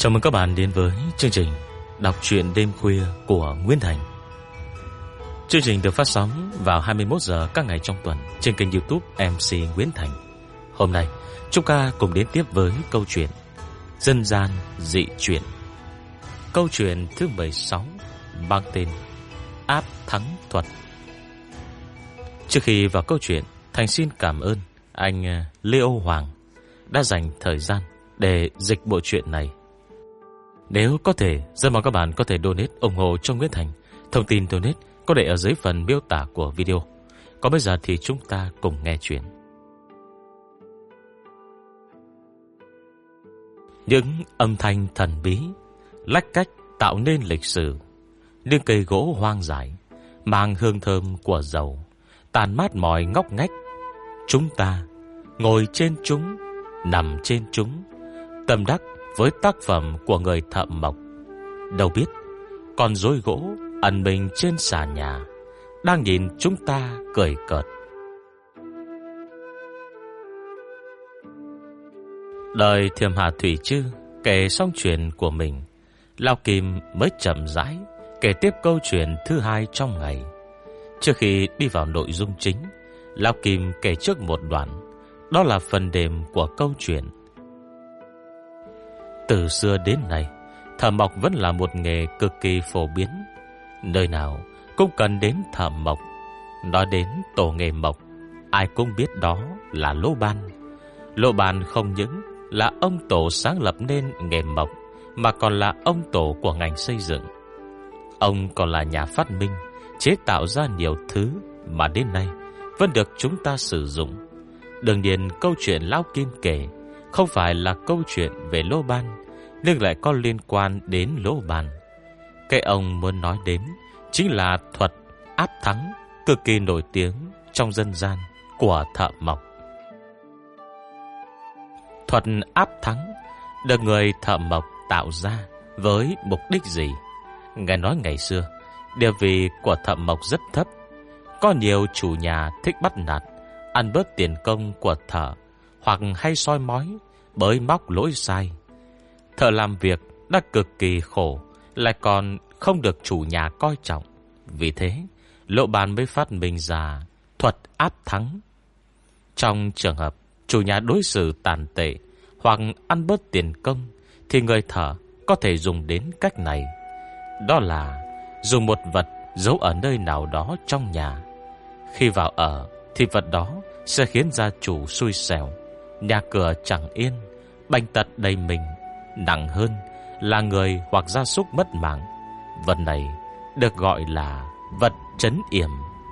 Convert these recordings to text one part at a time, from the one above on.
Chào mừng các bạn đến với chương trình đọc truyện đêm khuya của Nguyễn Thành. Chương trình được phát sóng vào 21 giờ các ngày trong tuần trên kênh YouTube MC Nguyễn Thành. Hôm nay chúng ta cùng đến tiếp với câu chuyện Dân gian dị chuyện. Câu chuyện thứ 16 mang tên Áp thắng thuật. Trước khi vào câu chuyện, Thành xin cảm ơn anh Leo Hoàng đã dành thời gian để dịch bộ truyện này. Nếu có thể, rất mong các bạn có thể donate ủng hộ cho Nguyễn Thành. Thông tin donate có để ở dưới phần miêu tả của video. Còn bây giờ thì chúng ta cùng nghe chuyện. Những âm thanh thần bí lách cách tạo nên lịch sử. Những cây gỗ hoang dại mang hương thơm của dầu tàn mát mọi ngóc ngách. Chúng ta ngồi trên chúng, nằm trên chúng, tâm đắc với tác phẩm của người thợ mộc. Đâu biết con rối gỗ ẩn mình trên sàn nhà đang nhìn chúng ta cười cợt. Đời Thiểm Hà Thủy Chư kể xong chuyện của mình, Lão Kim mới chậm rãi kể tiếp câu chuyện thứ hai trong ngày. Trước khi đi vào nội dung chính, Lão Kim kể trước một đoạn, đó là phần đệm của câu chuyện. Từ xưa đến nay, thợ mộc vẫn là một nghề cực kỳ phổ biến. Nơi nào cũng cần đến thợ mộc. Nói đến tổ nghề mộc, ai cũng biết đó là Lô Ban. Lô Ban không những là ông tổ sáng lập nên nghề mộc, mà còn là ông tổ của ngành xây dựng. Ông còn là nhà phát minh, chế tạo ra nhiều thứ mà đến nay vẫn được chúng ta sử dụng. Đương nhiên câu chuyện Lão Kim kể không phải là câu chuyện về Lô Ban, nhưng lại có liên quan đến Lô Ban. Cái ông muốn nói đến chính là thuật áp thắng cực kỳ nổi tiếng trong dân gian của thợ mộc. Thuật áp thắng được người thợ mộc tạo ra với mục đích gì? Nghe nói ngày xưa địa vị của thợ mộc rất thấp, có nhiều chủ nhà thích bắt nạt, ăn bớt tiền công của thợ, hoặc hay soi mói, bới móc lỗi sai. Thợ làm việc đã cực kỳ khổ, lại còn không được chủ nhà coi trọng. Vì thế Lô Ban mới phát minh ra thuật áp thắng. Trong trường hợp chủ nhà đối xử tàn tệ hoặc ăn bớt tiền công, thì người thợ có thể dùng đến cách này. Đó là dùng một vật giấu ở nơi nào đó trong nhà. Khi vào ở thì vật đó sẽ khiến gia chủ xui xẻo, nhà cửa chẳng yên, bệnh tật đầy mình. Nặng hơn là người hoặc gia súc mất mạng. Vật này được gọi là vật trấn yểm.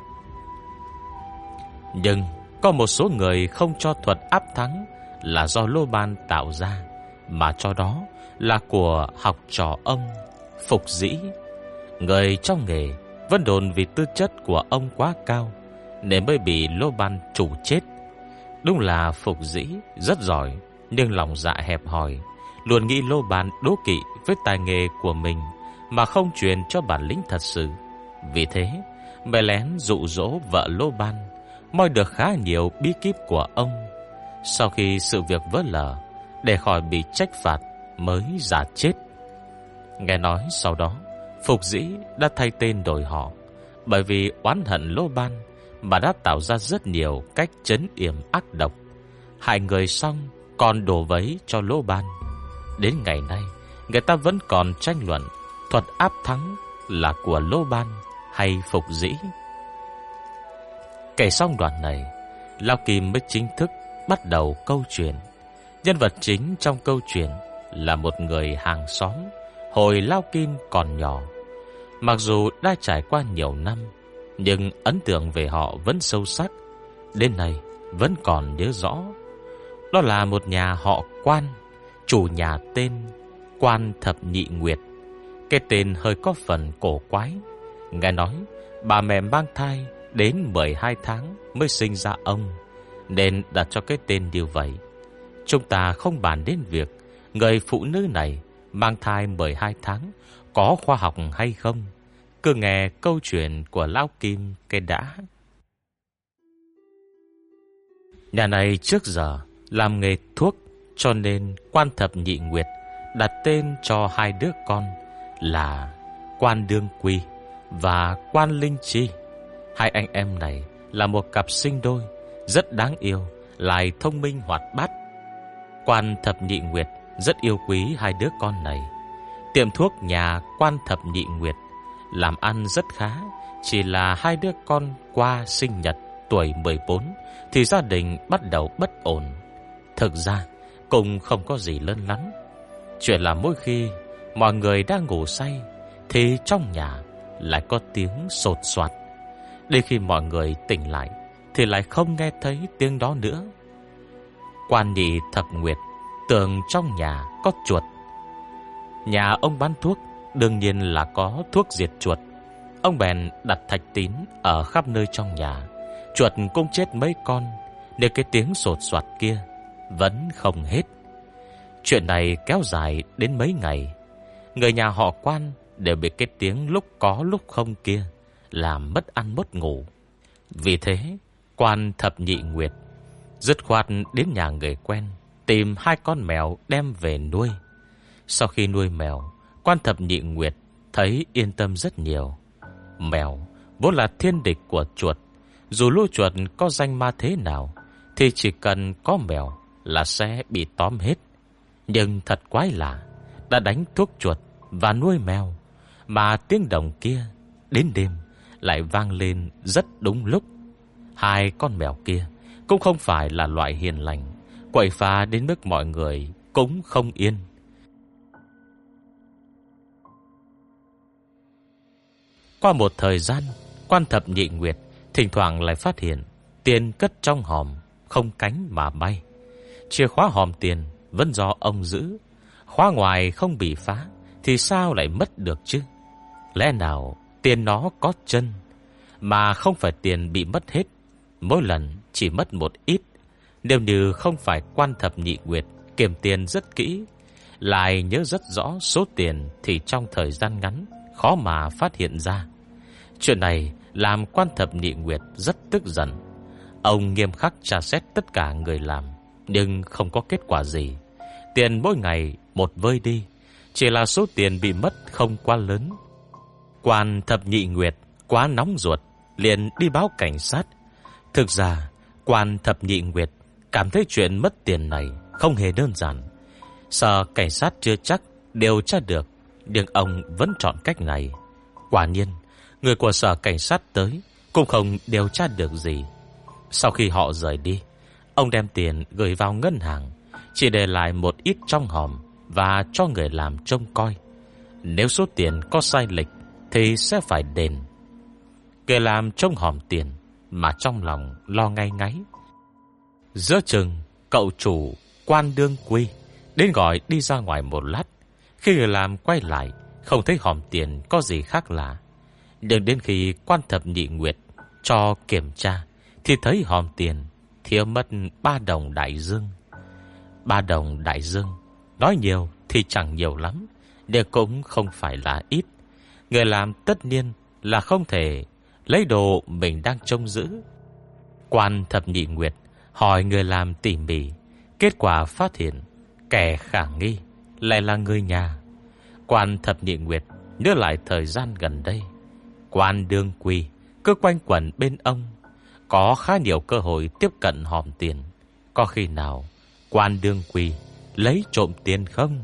Nhưng có một số người không cho thuật áp thắng là do Lô Ban tạo ra, mà cho đó là của học trò ông Phục Dĩ. Người trong nghề vẫn đồn vì tư chất của ông quá cao nên mới bị Lô Ban trù chết. Đúng là Phục Dĩ rất giỏi, nhưng lòng dạ hẹp hòi, luôn nghĩ Lô Ban đố kỵ với tài nghề của mình mà không truyền cho bản lĩnh thật sự. Vì thế mẹ lén dụ dỗ vợ Lô Ban moi được khá nhiều bí kíp của ông. Sau khi sự việc vỡ lở, để khỏi bị trách phạt, mới giả chết. Nghe nói sau đó Phục Dĩ đã thay tên đổi họ, bởi vì oán hận Lô Ban mà đã tạo ra rất nhiều cách trấn yểm ác độc, hại người xong còn đổ vấy cho Lô Ban. Đến ngày nay người ta vẫn còn tranh luận thuật áp thắng là của Lô Ban hay Phục Dĩ. Kể xong đoạn này, Lão Kim mới chính thức bắt đầu câu chuyện. Nhân vật chính trong câu chuyện là một người hàng xóm hồi Lão Kim còn nhỏ. Mặc dù đã trải qua nhiều năm, nhưng ấn tượng về họ vẫn sâu sắc, đến nay vẫn còn nhớ rõ. Đó là một nhà họ Quan, chủ nhà tên Quan Thập Nhị Nguyệt. Cái tên hơi có phần cổ quái. Nghe nói bà mẹ mang thai đến 12 tháng mới sinh ra ông, nên đặt cho cái tên như vậy. Chúng ta không bàn đến việc người phụ nữ này mang thai 12 tháng có khoa học hay không. Cứ nghe câu chuyện của Lão Kim cái đã. Nhà này trước giờ làm nghề thuốc, cho nên Quan Thập Nhị Nguyệt đặt tên cho hai đứa con là Quan Đương Quy và Quan Linh Chi. Hai anh em này là một cặp sinh đôi rất đáng yêu, lại thông minh hoạt bát. Quan Thập Nhị Nguyệt rất yêu quý hai đứa con này. Tiệm thuốc nhà Quan Thập Nhị Nguyệt làm ăn rất khá. Chỉ là hai đứa con qua sinh nhật tuổi 14 thì gia đình bắt đầu bất ổn. Thực ra cũng không có gì lớn lắm. Chuyện là mỗi khi mọi người đang ngủ say thì trong nhà lại có tiếng sột soạt. Đến khi mọi người tỉnh lại thì lại không nghe thấy tiếng đó nữa. Quan Nhị Thập Nguyệt tưởng trong nhà có chuột. Nhà ông bán thuốc đương nhiên là có thuốc diệt chuột. Ông bèn đặt thạch tín ở khắp nơi trong nhà. Chuột cũng chết mấy con, để cái tiếng sột soạt kia vẫn không hết. Chuyện này kéo dài đến mấy ngày. Người nhà họ Quan đều bị cái tiếng lúc có lúc không kia làm mất ăn mất ngủ. Vì thế Quan Thập Nhị Nguyệt dứt khoát đến nhà người quen, tìm hai con mèo đem về nuôi. Sau khi nuôi mèo, Quan Thập Nhị Nguyệt thấy yên tâm rất nhiều. Mèo vốn là thiên địch của chuột. Dù lũ chuột có danh ma thế nào thì chỉ cần có mèo là sẽ bị tóm hết. Nhưng thật quái lạ, đã đánh thuốc chuột và nuôi mèo mà tiếng đồng kia đến đêm lại vang lên rất đúng lúc. Hai con mèo kia cũng không phải là loại hiền lành, quậy phá đến mức mọi người cũng không yên. Qua một thời gian, Quan Thập Nhị Nguyệt thỉnh thoảng lại phát hiện tiền cất trong hòm không cánh mà bay. Chìa khóa hòm tiền vẫn do ông giữ. Khóa ngoài không bị phá thì sao lại mất được chứ? Lẽ nào tiền nó có chân, mà không phải tiền bị mất hết, mỗi lần chỉ mất một ít. Nếu như không phải Quan Thập Nhị Nguyệt kiểm tiền rất kỹ, lại nhớ rất rõ số tiền, thì trong thời gian ngắn khó mà phát hiện ra. Chuyện này làm Quan Thập Nhị Nguyệt rất tức giận. Ông nghiêm khắc tra xét tất cả người làm, nhưng không có kết quả gì. Tiền mỗi ngày một vơi đi, chỉ là số tiền bị mất không quá lớn. Quan Thập Nhị Nguyệt quá nóng ruột, liền đi báo cảnh sát. Thực ra Quan Thập Nhị Nguyệt cảm thấy chuyện mất tiền này không hề đơn giản. Sợ cảnh sát chưa chắc điều tra được, nhưng ông vẫn chọn cách này. Quả nhiên người của sở cảnh sát tới cũng không điều tra được gì. Sau khi họ rời đi, ông đem tiền gửi vào ngân hàng, chỉ để lại một ít trong hòm và cho người làm trông coi. Nếu số tiền có sai lệch thì sẽ phải đền. Người làm trông hòm tiền mà trong lòng lo ngay ngáy. Giữa chừng, cậu chủ Quan Đương Quy đến gọi đi ra ngoài một lát. Khi người làm quay lại, không thấy hòm tiền có gì khác lạ. Nhưng đến khi Quan Thập Nhị Nguyệt cho kiểm tra thì thấy hòm tiền thiếu mất 3 đồng đại dương. 3 đồng đại dương, nói nhiều thì chẳng nhiều lắm, nhưng cũng không phải là ít. Người làm tất nhiên là không thể lấy đồ mình đang trông giữ. Quan Thập Nhị Nguyệt hỏi người làm tỉ mỉ, kết quả phát hiện kẻ khả nghi lại là người nhà. Quan Thập Nhị Nguyệt nhớ lại thời gian gần đây, Quan Đương Quy cứ quanh quẩn bên ông, có khá nhiều cơ hội tiếp cận hòm tiền. Có khi nào Quan Đương Quy lấy trộm tiền không?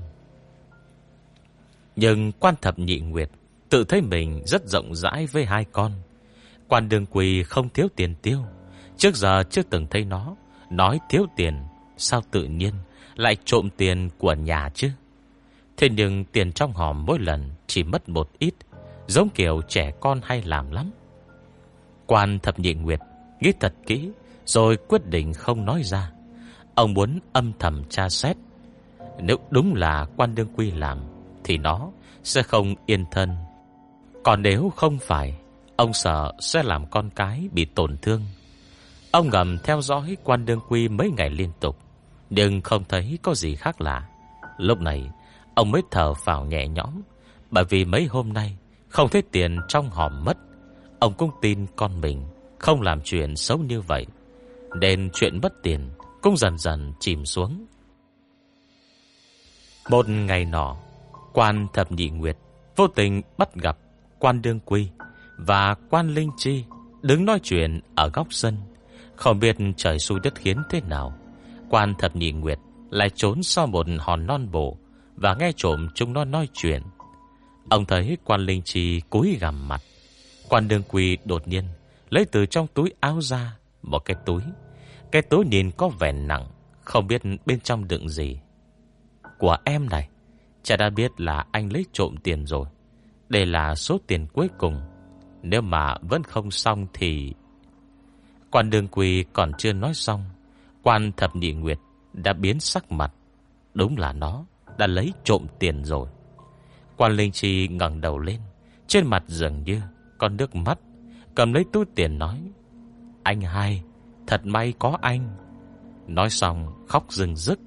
Nhưng Quan Thập Nhị Nguyệt tự thấy mình rất rộng rãi với hai con. Quan Đương Quy không thiếu tiền tiêu, trước giờ chưa từng thấy nó nói thiếu tiền. Sao tự nhiên lại trộm tiền của nhà chứ? Thế nhưng tiền trong hòm mỗi lần chỉ mất một ít, giống kiểu trẻ con hay làm lắm. Quan Thập Nhị Nguyệt nghĩ thật kỹ rồi quyết định không nói ra. Ông muốn âm thầm tra xét. Nếu đúng là Quan Đương Quy làm thì nó sẽ không yên thân. Còn nếu không phải, ông sợ sẽ làm con cái bị tổn thương. Ông ngầm theo dõi Quan Đương Quy mấy ngày liên tục, nhưng không thấy có gì khác lạ. Lúc này ông mới thở phào nhẹ nhõm, bởi vì mấy hôm nay không thấy tiền trong hòm mất. Ông cũng tin con mình không làm chuyện xấu như vậy, nên chuyện mất tiền cũng dần dần chìm xuống. Một ngày nọ, quan thập nhị nguyệt vô tình bắt gặp quan Đương Quy và quan Linh Chi đứng nói chuyện ở góc sân. Không biết trời xui đất khiến thế nào, quan thập nhị nguyệt lại trốn sau một hòn non bộ và nghe trộm chúng nó nói chuyện. Ông thấy quan Linh Chi cúi gằm mặt. Quan Đương Quy đột nhiên lấy từ trong túi áo ra một cái túi. Cái túi nhìn có vẻ nặng, không biết bên trong đựng gì. Của em này, cha đã biết là anh lấy trộm tiền rồi. Đây là số tiền cuối cùng. Nếu mà vẫn không xong thì... Quan Đương Quy còn chưa nói xong, quan thập nhị nguyệt đã biến sắc mặt. Đúng là nó đã lấy trộm tiền rồi. Quan Linh Chi ngẩng đầu lên, trên mặt dường như có nước mắt, cầm lấy túi tiền nói: Anh hai, thật may có anh. Nói xong khóc rưng rức.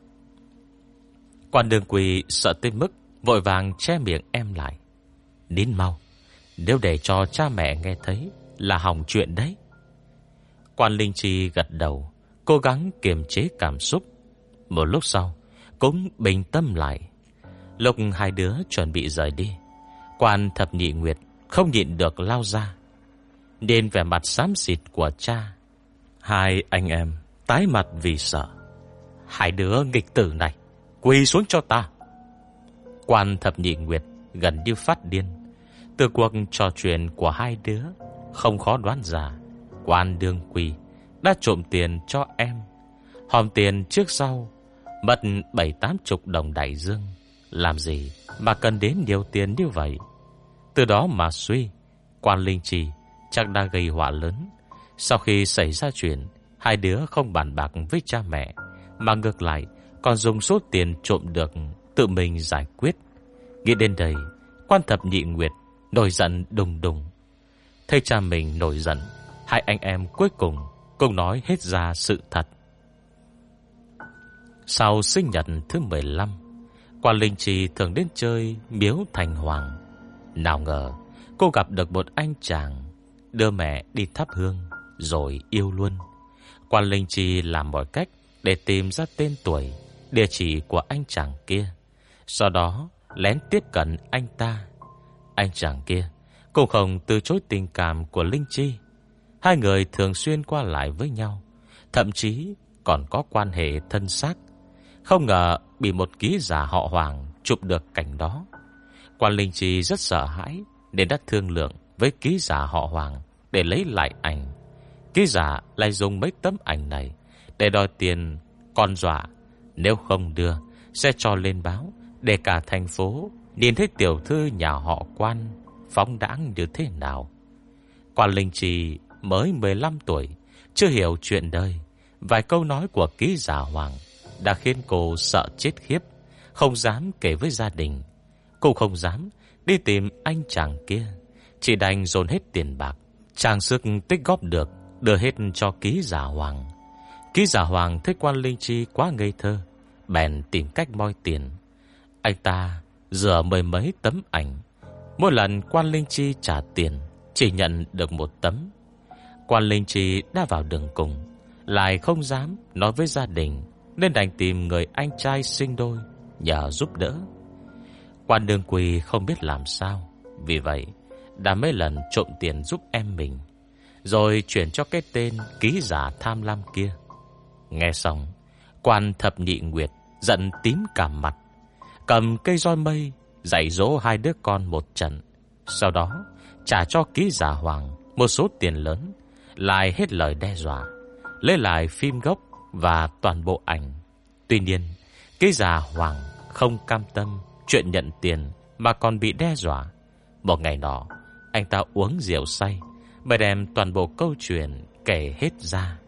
Quan Đương Quy sợ tới mức vội vàng che miệng em lại. Nín mau, nếu để cho cha mẹ nghe thấy là hỏng chuyện đấy. Quan Linh Chi gật đầu, cố gắng kiềm chế cảm xúc. Một lúc sau cũng bình tâm lại. Lúc hai đứa chuẩn bị rời đi, quan thập nhị nguyệt không nhịn được lao ra. Nhìn vẻ mặt xám xịt của cha, hai anh em tái mặt vì sợ. Hai đứa nghịch tử này, quỳ xuống cho ta. Quan thập nhị nguyệt gần như phát điên. Từ cuộc trò chuyện của hai đứa, không khó đoán ra quan Đương Quy đã trộm tiền cho em. Hòm tiền trước sau mất 70-80 đồng đại dương. Làm gì mà cần đến nhiều tiền như vậy? Từ đó mà suy, quan Linh Chi chắc đã gây họa lớn. Sau khi xảy ra chuyện, hai đứa không bàn bạc với cha mẹ, mà ngược lại còn dùng số tiền trộm được tự mình giải quyết. Nghĩ đến đây, quan thập nhị nguyệt nổi giận đùng đùng. Thấy cha mình nổi giận, hai anh em cuối cùng cũng nói hết ra sự thật. Sau sinh nhật thứ 15, quan Linh Chi thường đến chơi miếu Thành Hoàng. Nào ngờ cô gặp được một anh chàng đưa mẹ đi thắp hương rồi yêu luôn. Quan Linh Chi làm mọi cách để tìm ra tên tuổi, địa chỉ của anh chàng kia, sau đó lén tiếp cận anh ta. Anh chàng kia cũng không từ chối tình cảm của Linh Chi. Hai người thường xuyên qua lại với nhau, thậm chí còn có quan hệ thân xác. Không ngờ bị một ký giả họ Hoàng chụp được cảnh đó. Quan Linh Chi rất sợ hãi nên đã thương lượng với ký giả họ Hoàng để lấy lại ảnh. Ký giả lại dùng mấy tấm ảnh này để đòi tiền, còn dọa nếu không đưa sẽ cho lên báo để cả thành phố nhìn thấy tiểu thư nhà họ Quan phóng đãng như thế nào. Quan Linh Chi mới 15 tuổi, chưa hiểu chuyện đời. Vài câu nói của ký giả Hoàng đã khiến cô sợ chết khiếp, không dám kể với gia đình, cũng không dám đi tìm anh chàng kia. Chỉ đành dồn hết tiền bạc, trang sức tích góp được, đưa hết cho ký giả Hoàng. Ký giả Hoàng thấy quan Linh Chi quá ngây thơ, bèn tìm cách moi tiền. Anh ta rửa mười mấy tấm ảnh. Mỗi lần quan Linh Chi trả tiền chỉ nhận được một tấm. Quan Linh Chi đã vào đường cùng, lại không dám nói với gia đình, nên đành tìm người anh trai sinh đôi nhờ giúp đỡ. Quan Đương Quy không biết làm sao, vì vậy đã mấy lần trộm tiền giúp em mình, rồi chuyển cho cái tên ký giả tham lam kia. Nghe xong, quan thập nhị nguyệt giận tím cả mặt, cầm cây roi mây dạy dỗ hai đứa con một trận. Sau đó trả cho ký giả Hoàng một số tiền lớn, lại hết lời đe dọa, lấy lại phim gốc và toàn bộ ảnh. Tuy nhiên, ký giả Hoàng không cam tâm chuyện nhận tiền mà còn bị đe dọa. Một ngày nọ, anh ta uống rượu say, mới đem toàn bộ câu chuyện kể hết ra.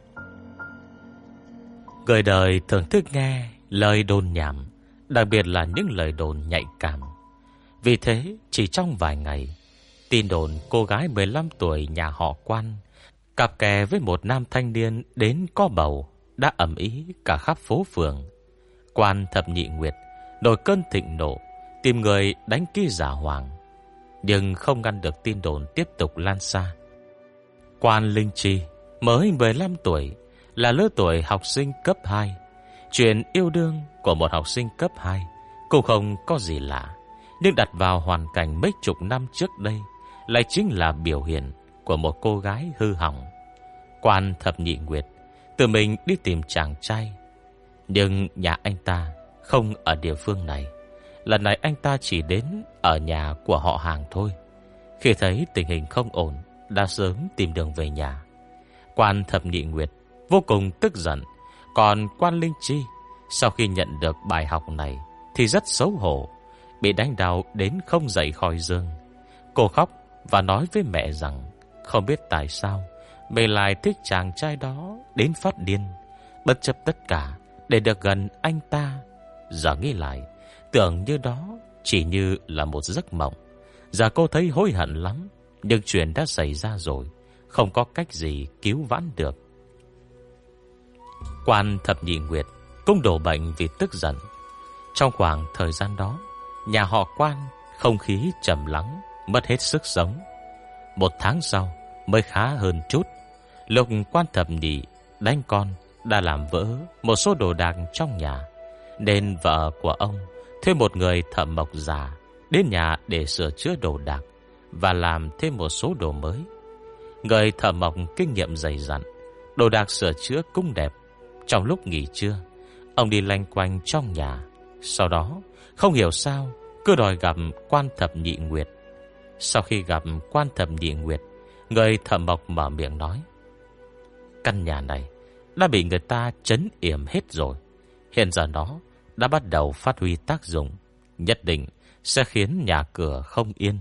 Người đời thường thích nghe lời đồn nhảm, đặc biệt là những lời đồn nhạy cảm. Vì thế, chỉ trong vài ngày, tin đồn cô gái 15 tuổi nhà họ Quan cặp kè với một nam thanh niên đến có bầu đã ầm ĩ cả khắp phố phường. Quan thập nhị nguyệt nổi cơn thịnh nộ, tìm người đánh ký giả Hoàng, nhưng không ngăn được tin đồn tiếp tục lan xa. Quan Linh Chi mới 15 tuổi, là lứa tuổi học sinh cấp 2. Chuyện yêu đương của một học sinh cấp 2 Cũng không có gì lạ, nhưng đặt vào hoàn cảnh mấy chục năm trước đây lại chính là biểu hiện của một cô gái hư hỏng. Quan Thập Nhị Nguyệt tự mình đi tìm chàng trai, nhưng nhà anh ta không ở địa phương này. Lần này anh ta chỉ đến ở nhà của họ hàng thôi. Khi thấy tình hình không ổn, đã sớm tìm đường về nhà. Quan Thập Nhị Nguyệt vô cùng tức giận. Còn Quan Linh Chi, sau khi nhận được bài học này thì rất xấu hổ, bị đánh đau đến không dậy khỏi giường. Cô khóc và nói với mẹ rằng không biết tại sao mình lại thích chàng trai đó đến phát điên, bất chấp tất cả để được gần anh ta. Giờ nghĩ lại, tưởng như đó chỉ như là một giấc mộng. Giờ cô thấy hối hận lắm, nhưng chuyện đã xảy ra rồi, không có cách gì cứu vãn được. Quan Thập Nhị Nguyệt cũng đổ bệnh vì tức giận. Trong khoảng thời gian đó, nhà họ Quan không khí trầm lắng, mất hết sức sống. 1 tháng sau mới khá hơn chút. Lúc Quan Thập Nhị đánh con đã làm vỡ một số đồ đạc trong nhà, nên vợ của ông thuê một người thợ mộc già đến nhà để sửa chữa đồ đạc và làm thêm một số đồ mới. Người thợ mộc kinh nghiệm dày dặn, đồ đạc sửa chữa cũng đẹp. Trong lúc nghỉ trưa, ông đi loanh quanh trong nhà. Sau đó không hiểu sao cứ đòi gặp Quan Thập Nhị Nguyệt. Sau khi gặp Quan Thập Nhị Nguyệt, người thợ mộc mở miệng nói: căn nhà này đã bị người ta trấn yểm hết rồi. Hiện giờ nó đã bắt đầu phát huy tác dụng, nhất định sẽ khiến nhà cửa không yên.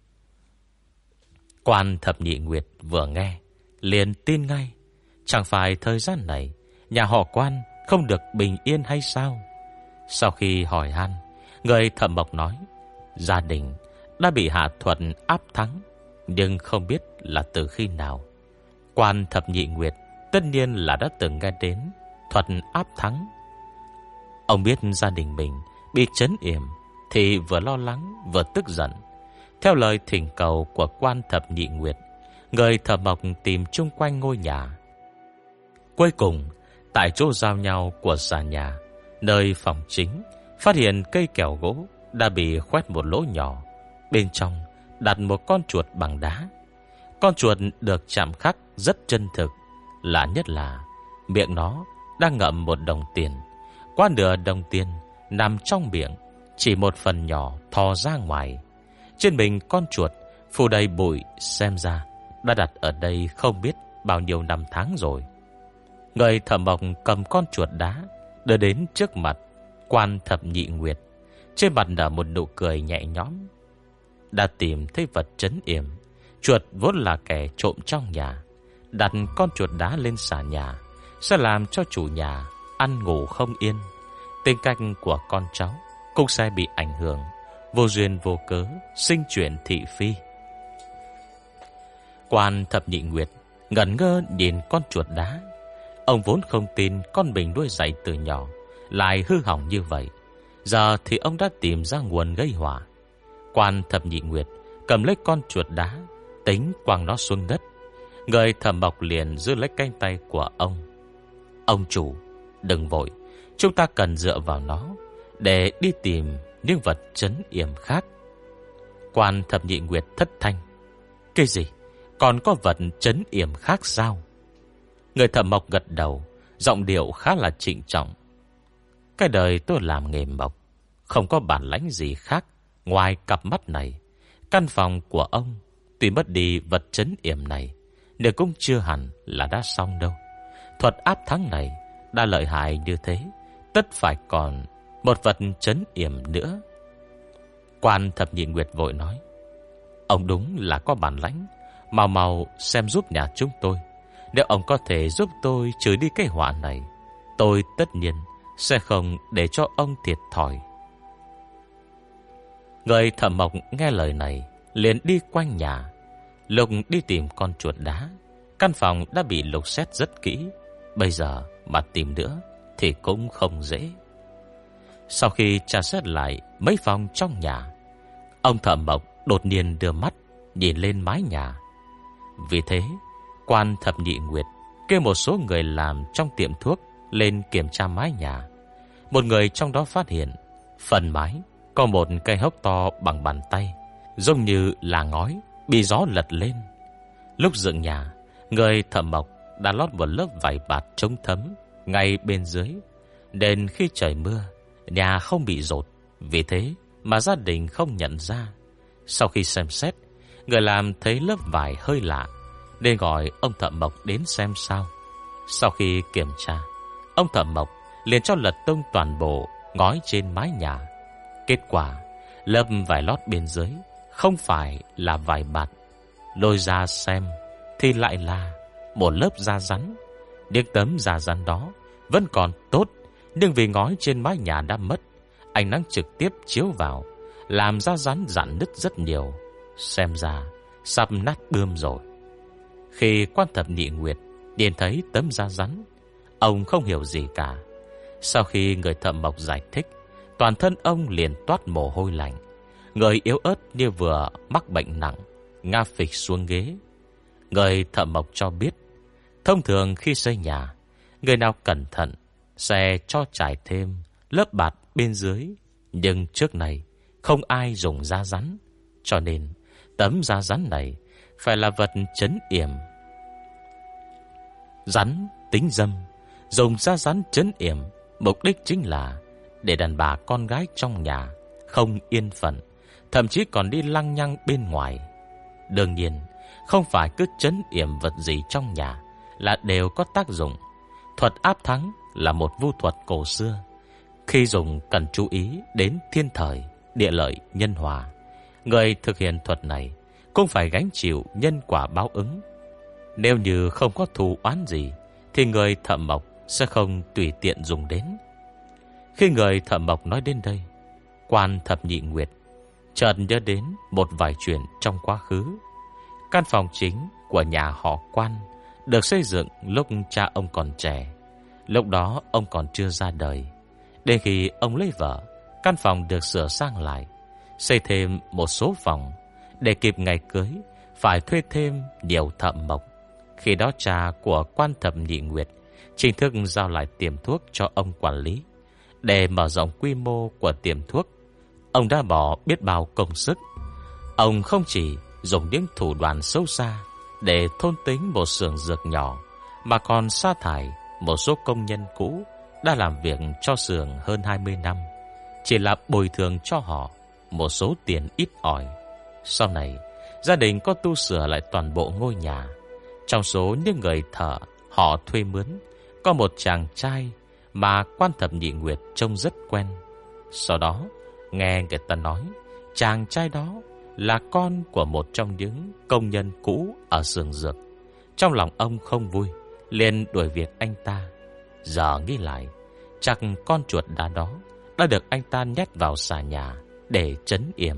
Quan Thập Nhị Nguyệt vừa nghe liền tin ngay. Chẳng phải thời gian này nhà họ Quan không được bình yên hay sao? Sau khi hỏi han, người thợ mộc nói gia đình đã bị hạ thuật áp thắng, nhưng không biết là từ khi nào. Quan Thập Nhị Nguyệt tất nhiên là đã từng nghe đến thuật áp thắng. Ông biết gia đình mình bị trấn yểm thì vừa lo lắng vừa tức giận. Theo lời thỉnh cầu của Quan Thập Nhị Nguyệt, người thợ mộc tìm chung quanh ngôi nhà. Cuối cùng, tại chỗ giao nhau của xà nhà, nơi phòng chính, phát hiện cây kèo gỗ đã bị khoét một lỗ nhỏ. Bên trong đặt một con chuột bằng đá. Con chuột được chạm khắc rất chân thực. Lạ nhất là miệng nó đang ngậm một đồng tiền. Qua nửa đồng tiền nằm trong miệng, chỉ một phần nhỏ thò ra ngoài. Trên mình con chuột phủ đầy bụi, xem ra đã đặt ở đây không biết bao nhiêu năm tháng rồi. Người thợ mộc cầm con chuột đá đưa đến trước mặt Quan Thập Nhị Nguyệt. Trên mặt nở một nụ cười nhẹ nhõm. Đã tìm thấy vật trấn yểm. Chuột vốn là kẻ trộm trong nhà, đặt con chuột đá lên xà nhà sẽ làm cho chủ nhà ăn ngủ không yên. Tính cách của con cháu cũng sẽ bị ảnh hưởng, vô duyên vô cớ sinh chuyện thị phi. Quan Thập Nhị Nguyệt ngẩn ngơ nhìn con chuột đá. Ông vốn không tin con mình nuôi dạy từ nhỏ lại hư hỏng như vậy. Giờ thì ông đã tìm ra nguồn gây họa. Quan Thập Nhị Nguyệt cầm lấy con chuột đá, tính quăng nó xuống đất. Người thợ mộc liền giữ lấy cánh tay của ông. Ông chủ, đừng vội, chúng ta cần dựa vào nó để đi tìm những vật trấn yểm khác. Quan Thập Nhị Nguyệt thất thanh: cái gì? Còn có vật trấn yểm khác sao? Người thợ mộc gật đầu, giọng điệu khá là trịnh trọng: cái đời tôi làm nghề mộc, không có bản lãnh gì khác ngoài cặp mắt này. Căn phòng của ông tuy mất đi vật trấn yểm này, nhưng cũng chưa hẳn là đã xong đâu. Thuật áp thắng này đã lợi hại như thế, tất phải còn một vật trấn yểm nữa. Quan Thập Nhị Nguyệt vội nói: ông đúng là có bản lãnh, mau mau xem giúp nhà chúng tôi. Nếu ông có thể giúp tôi trừ đi cái họa này, tôi tất nhiên sẽ không để cho ông thiệt thòi. Người thợ mộc nghe lời này liền đi quanh nhà. Lúc đi tìm con chuột đá, căn phòng đã bị lục xét rất kỹ. Bây giờ mà tìm nữa thì cũng không dễ. Sau khi tra xét lại mấy phòng trong nhà, ông thợ mộc đột nhiên đưa mắt nhìn lên mái nhà. Vì thế, Quan Thập Nhị Nguyệt kêu một số người làm trong tiệm thuốc lên kiểm tra mái nhà. Một người trong đó phát hiện Phần mái có một cây hốc to bằng bàn tay, giống như là ngói bị gió lật lên. Lúc dựng nhà, người thợ mộc đã lót một lớp vải bạt chống thấm ngay bên dưới, nên khi trời mưa, nhà không bị dột. Vì thế mà gia đình không nhận ra. Sau khi xem xét, người làm thấy lớp vải hơi lạ, nên gọi ông thợ mộc đến xem sao. Sau khi kiểm tra, ông thợ mộc liền cho lật tung toàn bộ ngói trên mái nhà. Kết quả, lớp vải lót bên dưới không phải là vải bạt. Lôi ra xem thì lại là một lớp da rắn. Những tấm da rắn đó vẫn còn tốt, nhưng vì ngói trên mái nhà đã mất, ánh nắng trực tiếp chiếu vào, làm da rắn rạn nứt rất nhiều. Xem ra sắp nát bươm rồi. Khi quan thập nhị nguyệt nhìn thấy tấm da rắn, ông không hiểu gì cả. Sau khi người thợ mộc giải thích, toàn thân ông liền toát mồ hôi lạnh. Người yếu ớt như vừa mắc bệnh nặng, ngã phịch xuống ghế. Người thợ mộc cho biết, thông thường khi xây nhà, người nào cẩn thận sẽ cho trải thêm lớp bạt bên dưới. Nhưng trước này không ai dùng da rắn, cho nên tấm da rắn này phải là vật trấn yểm. Rắn tính dâm, dùng da rắn trấn yểm, mục đích chính là để đàn bà con gái trong nhà không yên phận, thậm chí còn đi lăng nhăng bên ngoài. Đương nhiên, không phải cứ trấn yểm vật gì trong nhà là đều có tác dụng. Thuật áp thắng là một vu thuật cổ xưa. Khi dùng cần chú ý đến thiên thời, địa lợi, nhân hòa. Người thực hiện thuật này cũng phải gánh chịu nhân quả báo ứng. Nếu như không có thù oán gì, thì người thợ mộc sẽ không tùy tiện dùng đến. Khi người thợ mộc nói đến đây, quan thập nhị nguyệt chợt nhớ đến một vài chuyện trong quá khứ. Căn phòng chính của nhà họ Quan được xây dựng lúc cha ông còn trẻ. Lúc đó ông còn chưa ra đời. Đến khi ông lấy vợ, căn phòng được sửa sang lại, xây thêm một số phòng. Để kịp ngày cưới, phải thuê thêm nhiều thợ mộc. Khi đó cha của quan thập nhị nguyệt chính thức giao lại tiệm thuốc cho ông quản lý. Để mở rộng quy mô của tiệm thuốc, ông đã bỏ biết bao công sức. Ông không chỉ dùng những thủ đoạn xấu xa để thôn tính một xưởng dược nhỏ, mà còn sa thải một số công nhân cũ đã làm việc cho xưởng hơn 20 năm, chỉ là bồi thường cho họ một số tiền ít ỏi. Sau này, gia đình có tu sửa lại toàn bộ ngôi nhà. Trong số những người thợ họ thuê mướn, có một chàng trai mà quan thập nhị nguyệt trông rất quen. Sau đó, nghe người ta nói chàng trai đó là con của một trong những công nhân cũ ở xưởng dược. Trong lòng ông không vui, liền đuổi việc anh ta. Giờ nghĩ lại, chắc con chuột đá đó đã được anh ta nhét vào xà nhà để trấn yểm.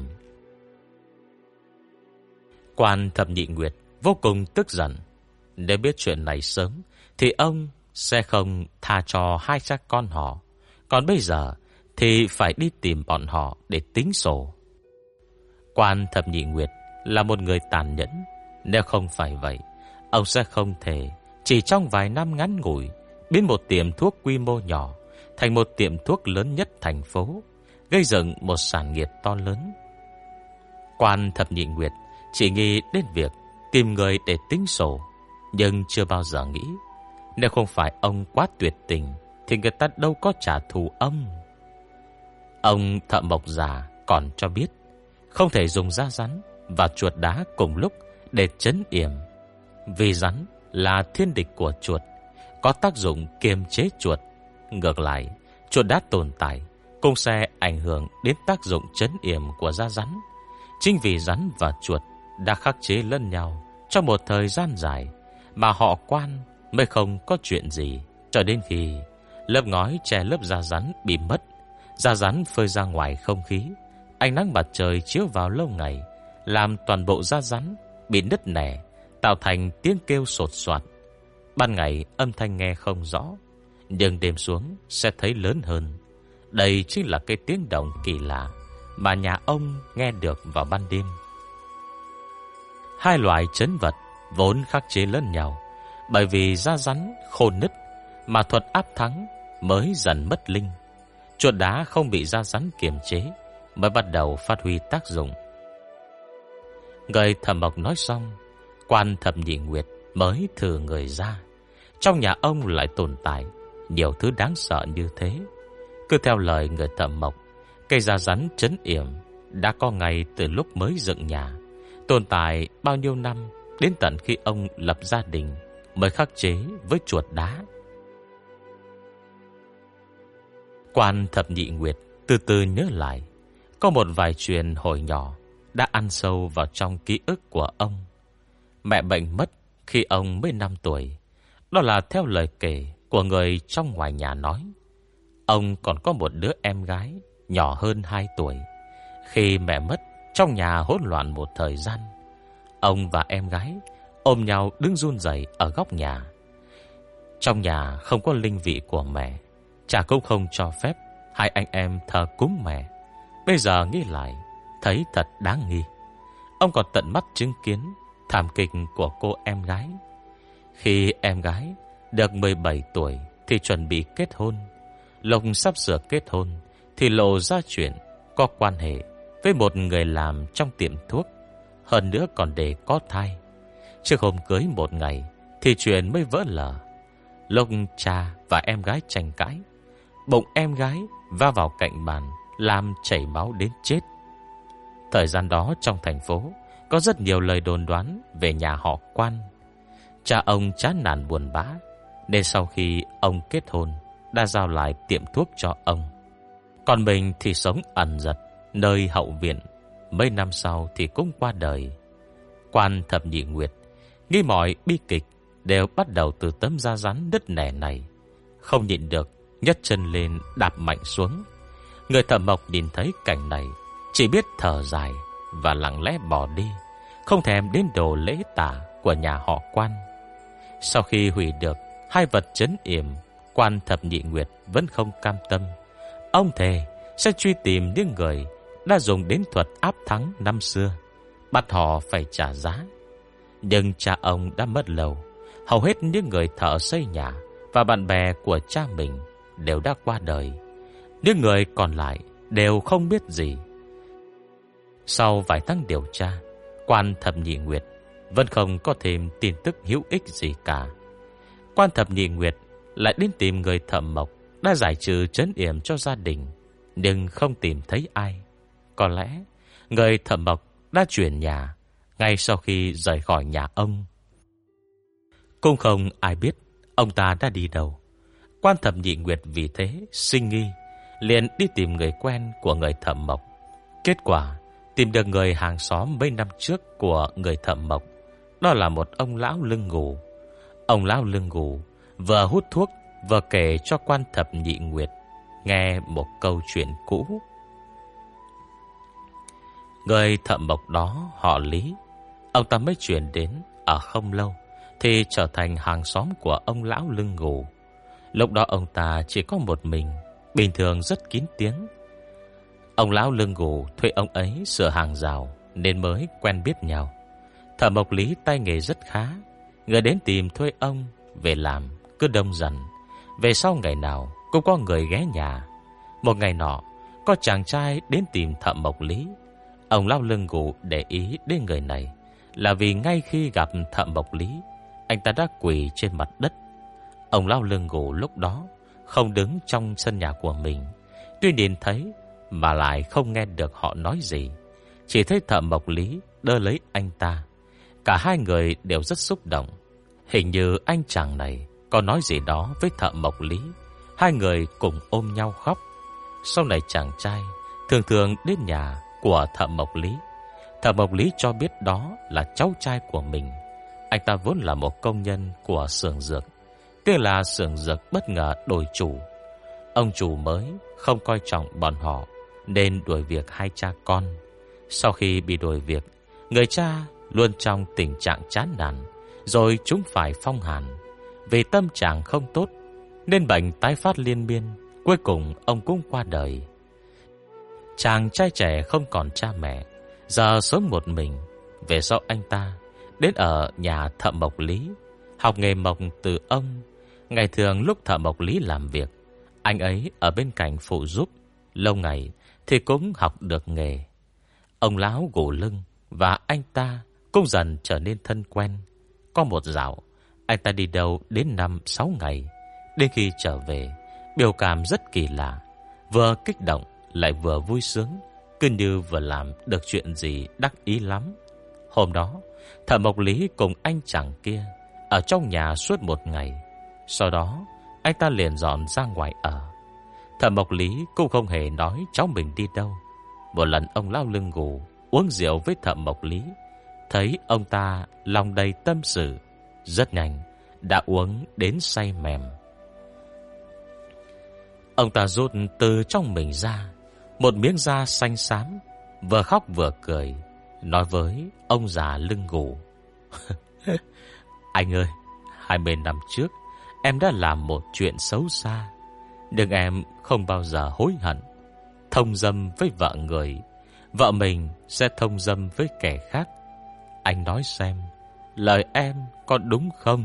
Quan thập nhị nguyệt vô cùng tức giận. Nếu biết chuyện này sớm thì ông sẽ không tha cho hai cha con họ. Còn bây giờ thì phải đi tìm bọn họ để tính sổ. Quan thập nhị nguyệt là một người tàn nhẫn. Nếu không phải vậy, ông sẽ không thể chỉ trong vài năm ngắn ngủi biến một tiệm thuốc quy mô nhỏ thành một tiệm thuốc lớn nhất thành phố, gây dựng một sản nghiệp to lớn. Quan thập nhị nguyệt chỉ nghĩ đến việc tìm người để tính sổ, nhưng chưa bao giờ nghĩ nếu không phải ông quá tuyệt tình thì người ta đâu có trả thù ông. Ông thợ mộc già còn cho biết không thể dùng da rắn và chuột đá cùng lúc để trấn yểm, vì rắn là thiên địch của chuột, có tác dụng kiềm chế chuột. Ngược lại, chuột đá tồn tại cũng sẽ ảnh hưởng đến tác dụng trấn yểm của da rắn. Chính vì rắn và chuột đã khắc chế lẫn nhau trong một thời gian dài mà họ Quan mới không có chuyện gì, cho đến khi lớp ngói che lớp da rắn bị mất. Da rắn phơi ra ngoài không khí, ánh nắng mặt trời chiếu vào lâu ngày, làm toàn bộ da rắn bị nứt nẻ, tạo thành tiếng kêu sột soạt. Ban ngày âm thanh nghe không rõ, nhưng đêm xuống sẽ thấy lớn hơn. Đây chính là cái tiếng động kỳ lạ mà nhà ông nghe được vào ban đêm. Hai loại trấn vật vốn khắc chế lẫn nhau, bởi vì da rắn khô nứt mà thuật áp thắng mới dần mất linh. chuột đá không bị da rắn kiềm chế mới bắt đầu phát huy tác dụng. Người Thẩm Mộc nói xong, Quan Thập Nhị Nguyệt mới thử người ra. Trong nhà ông lại tồn tại nhiều thứ đáng sợ như thế. Cứ theo lời người Thẩm Mộc, cây da rắn trấn yểm đã có ngày từ lúc mới dựng nhà, tồn tại bao nhiêu năm, đến tận khi ông lập gia đình mới khắc chế với chuột đá. Quan Thập Nhị Nguyệt từ từ nhớ lại, có một vài chuyện hồi nhỏ đã ăn sâu vào trong ký ức của ông. Mẹ bệnh mất khi ông mới 5 tuổi. Đó là theo lời kể của người trong ngoài nhà nói. Ông còn có một đứa em gái nhỏ hơn 2 tuổi. Khi mẹ mất, trong nhà hỗn loạn một thời gian. Ông và em gái ôm nhau đứng run rẩy ở góc nhà. Trong nhà không có linh vị của mẹ, cha cũng không cho phép hai anh em thờ cúng mẹ. Bây giờ nghĩ lại, thấy thật đáng nghi. Ông còn tận mắt chứng kiến thảm kịch của cô em gái. Khi em gái được 17 tuổi thì chuẩn bị kết hôn. Lúc sắp sửa kết hôn thì lộ ra chuyện có quan hệ với một người làm trong tiệm thuốc, hơn nữa còn để có thai. Trước hôm cưới một ngày thì chuyện mới vỡ lở. Lúc cha và em gái tranh cãi, bụng em gái va vào cạnh bàn làm chảy máu đến chết. Thời gian đó trong thành phố có rất nhiều lời đồn đoán về nhà họ Quan. Cha ông chán nản buồn bã, nên sau khi ông kết hôn đã giao lại tiệm thuốc cho ông. Còn mình thì sống ẩn dật nơi hậu viện. Mấy năm sau thì cũng qua đời. Quan Thập Nhị Nguyệt nghĩ mọi bi kịch đều bắt đầu từ tấm da rắn nứt nẻ này. Không nhịn được, nhấc chân lên đạp mạnh xuống. Người Thẩm Mộc nhìn thấy cảnh này chỉ biết thở dài và lặng lẽ bỏ đi, không thèm đến đồ lễ tả của nhà họ Quan. Sau khi hủy được hai vật trấn yểm, Quan Thập Nhị Nguyệt vẫn không cam tâm. Ông thề sẽ truy tìm những người đã dùng đến thuật áp thắng năm xưa, bắt họ phải trả giá. Nhưng cha ông đã mất lâu. Hầu hết những người thợ xây nhà và bạn bè của cha mình đều đã qua đời. Những người còn lại đều không biết gì. Sau vài tháng điều tra, Quan Thập Nhị Nguyệt vẫn không có thêm tin tức hữu ích gì cả. Quan Thập Nhị Nguyệt lại đến tìm người Thẩm Mộc đã giải trừ trấn yểm cho gia đình, nhưng không tìm thấy ai. Có lẽ người Thẩm Mộc đã chuyển nhà ngay sau khi rời khỏi nhà ông. Cũng không ai biết ông ta đã đi đâu. Quan Thập Nhị Nguyệt vì thế sinh nghi, liền đi tìm người quen của người Thẩm Mộc. Kết quả tìm được người hàng xóm mấy năm trước của người Thẩm Mộc. Đó là một ông lão lưng gù. Ông lão lưng gù vừa hút thuốc vừa kể cho Quan Thập Nhị Nguyệt nghe một câu chuyện cũ. Người Thẩm Mộc đó họ Lý. Ông ta mới chuyển đến ở không lâu thì trở thành hàng xóm của ông lão lưng gù. Lúc đó ông ta chỉ có một mình, bình thường rất kín tiếng. Ông lão lưng gù thuê ông ấy sửa hàng rào nên mới quen biết nhau. Thẩm Mộc Lý tay nghề rất khá, người đến tìm thuê ông về làm cứ đông dần. Về sau ngày nào cũng có người ghé nhà. Một ngày nọ có chàng trai đến tìm Thẩm Mộc Lý. Ông lão lưng gù để ý đến người này là vì ngay khi gặp Thẩm Mộc Lý, anh ta đã quỳ trên mặt đất. Ông lão lưng gù lúc đó không đứng trong sân nhà của mình, tuy nhìn thấy mà lại không nghe được họ nói gì, chỉ thấy Thẩm Mộc Lý đỡ lấy anh ta. Cả hai người đều rất xúc động. Hình như anh chàng này có nói gì đó với Thẩm Mộc Lý. Hai người cùng ôm nhau khóc. Sau này chàng trai thường thường đến nhà của Thẩm Mộc Lý. Thẩm Mộc Lý cho biết đó là cháu trai của mình. Anh ta vốn là một công nhân của xưởng dược. Tiếc là xưởng dược bất ngờ đổi chủ. Ông chủ mới không coi trọng bọn họ nên đuổi việc hai cha con. Sau khi bị đuổi việc, người cha luôn trong tình trạng chán nản, rồi chúng phải phong hàn. Vì tâm trạng không tốt nên bệnh tái phát liên miên. Cuối cùng ông cũng qua đời. Chàng trai trẻ không còn cha mẹ, giờ sống một mình. Về sau anh ta đến ở nhà Thẩm Mộc Lý, học nghề mộc từ ông. Ngày thường lúc Thẩm Mộc Lý làm việc, Anh ấy ở bên cạnh phụ giúp, lâu ngày thì cũng học được nghề. Ông lão gù lưng và anh ta cũng dần trở nên thân quen. Có một dạo, anh ta đi đâu đến 5-6 ngày. Đến khi trở về, biểu cảm rất kỳ lạ, vừa kích động lại vừa vui sướng, cứ như vừa làm được chuyện gì đắc ý lắm. Hôm đó, Thợ Mộc Lý cùng anh chàng kia ở trong nhà suốt một ngày. Sau đó, anh ta liền dọn ra ngoài ở. Thợ Mộc Lý cũng không hề nói cháu mình đi đâu. Một lần ông lão lưng gù uống rượu với Thợ Mộc Lý, thấy ông ta lòng đầy tâm sự, rất nhanh đã uống đến say mềm. Ông ta rút từ trong mình ra một miếng da xanh xám, vừa khóc vừa cười, nói với ông già lưng gù: Anh ơi, 20 năm trước em đã làm một chuyện xấu xa, nhưng em không bao giờ hối hận. Thông dâm với vợ người, vợ mình sẽ thông dâm với kẻ khác. Anh nói xem, lời em có đúng không?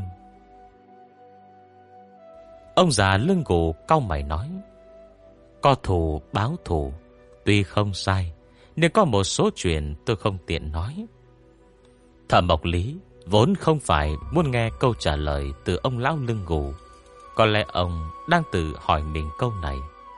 Ông già lưng gù cau mày nói: Có thù báo thù, tuy không sai, nhưng có một số chuyện tôi không tiện nói. Thợ Mộc Lý vốn không phải muốn nghe câu trả lời từ ông lão lưng gù. Có lẽ ông đang tự hỏi mình câu này.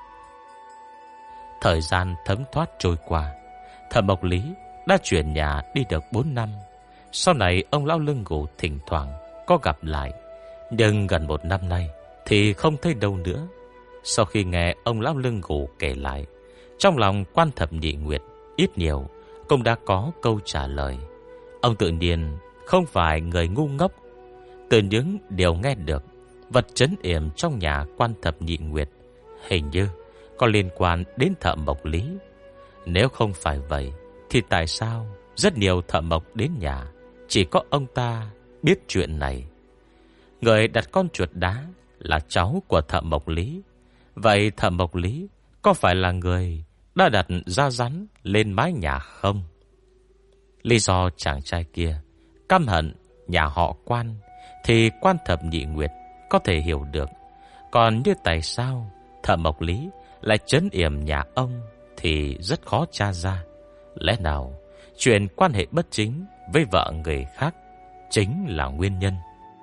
Thời gian thấm thoát trôi qua, Thợ Mộc Lý đã chuyển nhà đi được 4 năm. Sau này ông lão lưng gù thỉnh thoảng có gặp lại, nhưng gần 1 năm nay thì không thấy đâu nữa. Sau khi nghe ông lão lưng gù kể lại, trong lòng Quan Thập Nhị Nguyệt ít nhiều cũng đã có câu trả lời. Ông tự nhiên không phải người ngu ngốc. Từ những điều nghe được, vật trấn yểm trong nhà Quan Thập Nhị Nguyệt hình như có liên quan đến Thợ Mộc Lý. Nếu không phải vậy thì tại sao rất nhiều thợ mộc đến nhà chỉ có ông ta biết chuyện này? Người đặt con chuột đá là cháu của Thợ Mộc Lý. Vậy Thợ Mộc Lý có phải là người đã đặt da rắn lên mái nhà không? Lý do chàng trai kia căm hận nhà họ Quan thì Quan Thập Nhị Nguyệt có thể hiểu được. Còn như tại sao Thợ Mộc Lý lại trấn yểm nhà ông thì rất khó tra ra. Lẽ nào chuyện quan hệ bất chính với vợ người khác chính là nguyên nhân?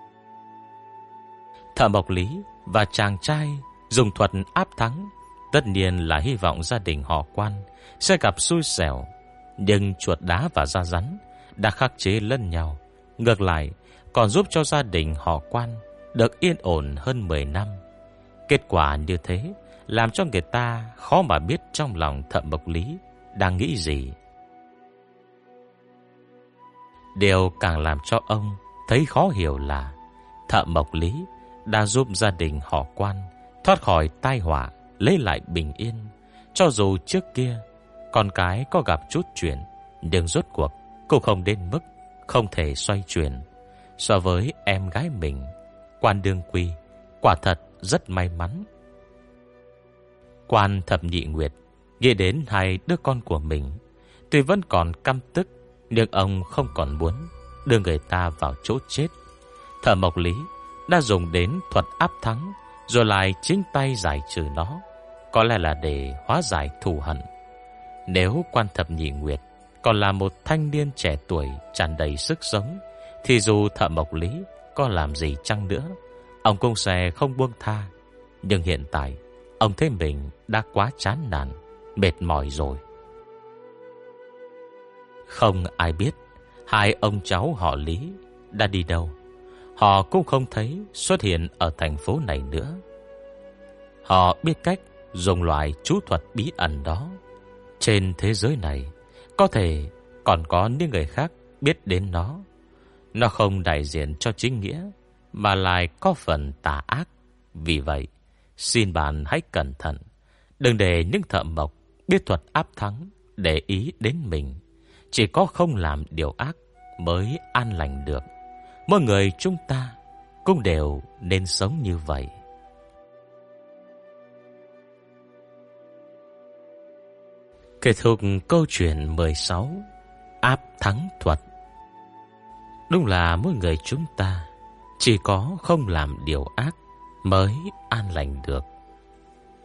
Thợ Mộc Lý và chàng trai dùng thuật áp thắng, tất nhiên là hy vọng gia đình họ Quan sẽ gặp xui xẻo. Nhưng chuột đá và da rắn đã khắc chế lẫn nhau, ngược lại còn giúp cho gia đình họ Quan được yên ổn hơn 10 năm. Kết quả như thế làm cho người ta khó mà biết trong lòng Thợ Mộc Lý đang nghĩ gì. Điều càng làm cho ông thấy khó hiểu là Thợ Mộc Lý đã giúp gia đình họ Quan thoát khỏi tai họa, lấy lại bình yên. Cho dù trước kia con cái có gặp chút chuyện, nhưng rốt cuộc cũng không đến mức không thể xoay chuyển. So với em gái mình, Quan Đương Quy quả thật rất may mắn. Quan Thập Nhị Nguyệt nghĩ đến 2 đứa con của mình, tuy vẫn còn căm tức, nhưng ông không còn muốn đưa người ta vào chỗ chết. Thợ Mộc Lý đã dùng đến thuật áp thắng, rồi lại chính tay giải trừ nó, có lẽ là để hóa giải thù hận. Nếu Quan Thập Nhị Nguyệt còn là một thanh niên trẻ tuổi tràn đầy sức sống, thì dù Thợ Mộc Lý có làm gì chăng nữa, ông cũng sẽ không buông tha. Nhưng hiện tại ông thấy mình đã quá chán nản, mệt mỏi rồi. Không ai biết 2 ông cháu họ Lý đã đi đâu. Họ cũng không thấy xuất hiện ở thành phố này nữa. Họ biết cách dùng loại chú thuật bí ẩn đó. Trên thế giới này có thể còn có những người khác biết đến nó. Nó không đại diện cho chính nghĩa, mà lại có phần tà ác. Vì vậy, xin bạn hãy cẩn thận, đừng để những thợ mộc biết thuật áp thắng để ý đến mình. Chỉ có không làm điều ác mới an lành được. Mỗi người chúng ta cũng đều nên sống như vậy. Kết thúc câu chuyện 16, áp thắng thuật. Đúng là mỗi người chúng ta chỉ có không làm điều ác mới an lành được.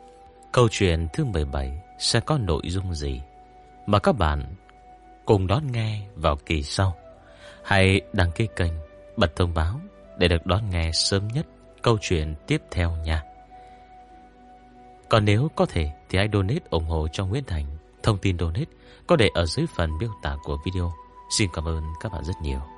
câu chuyện thứ 17 sẽ có nội dung gì, mà các bạn cùng đón nghe vào kỳ sau. Hãy đăng ký kênh, bật thông báo để được đón nghe sớm nhất câu chuyện tiếp theo nha. Còn nếu có thể thì hãy donate ủng hộ cho Nguyễn Thành. Thông tin donate có để ở dưới phần miêu tả của video. Xin cảm ơn các bạn rất nhiều.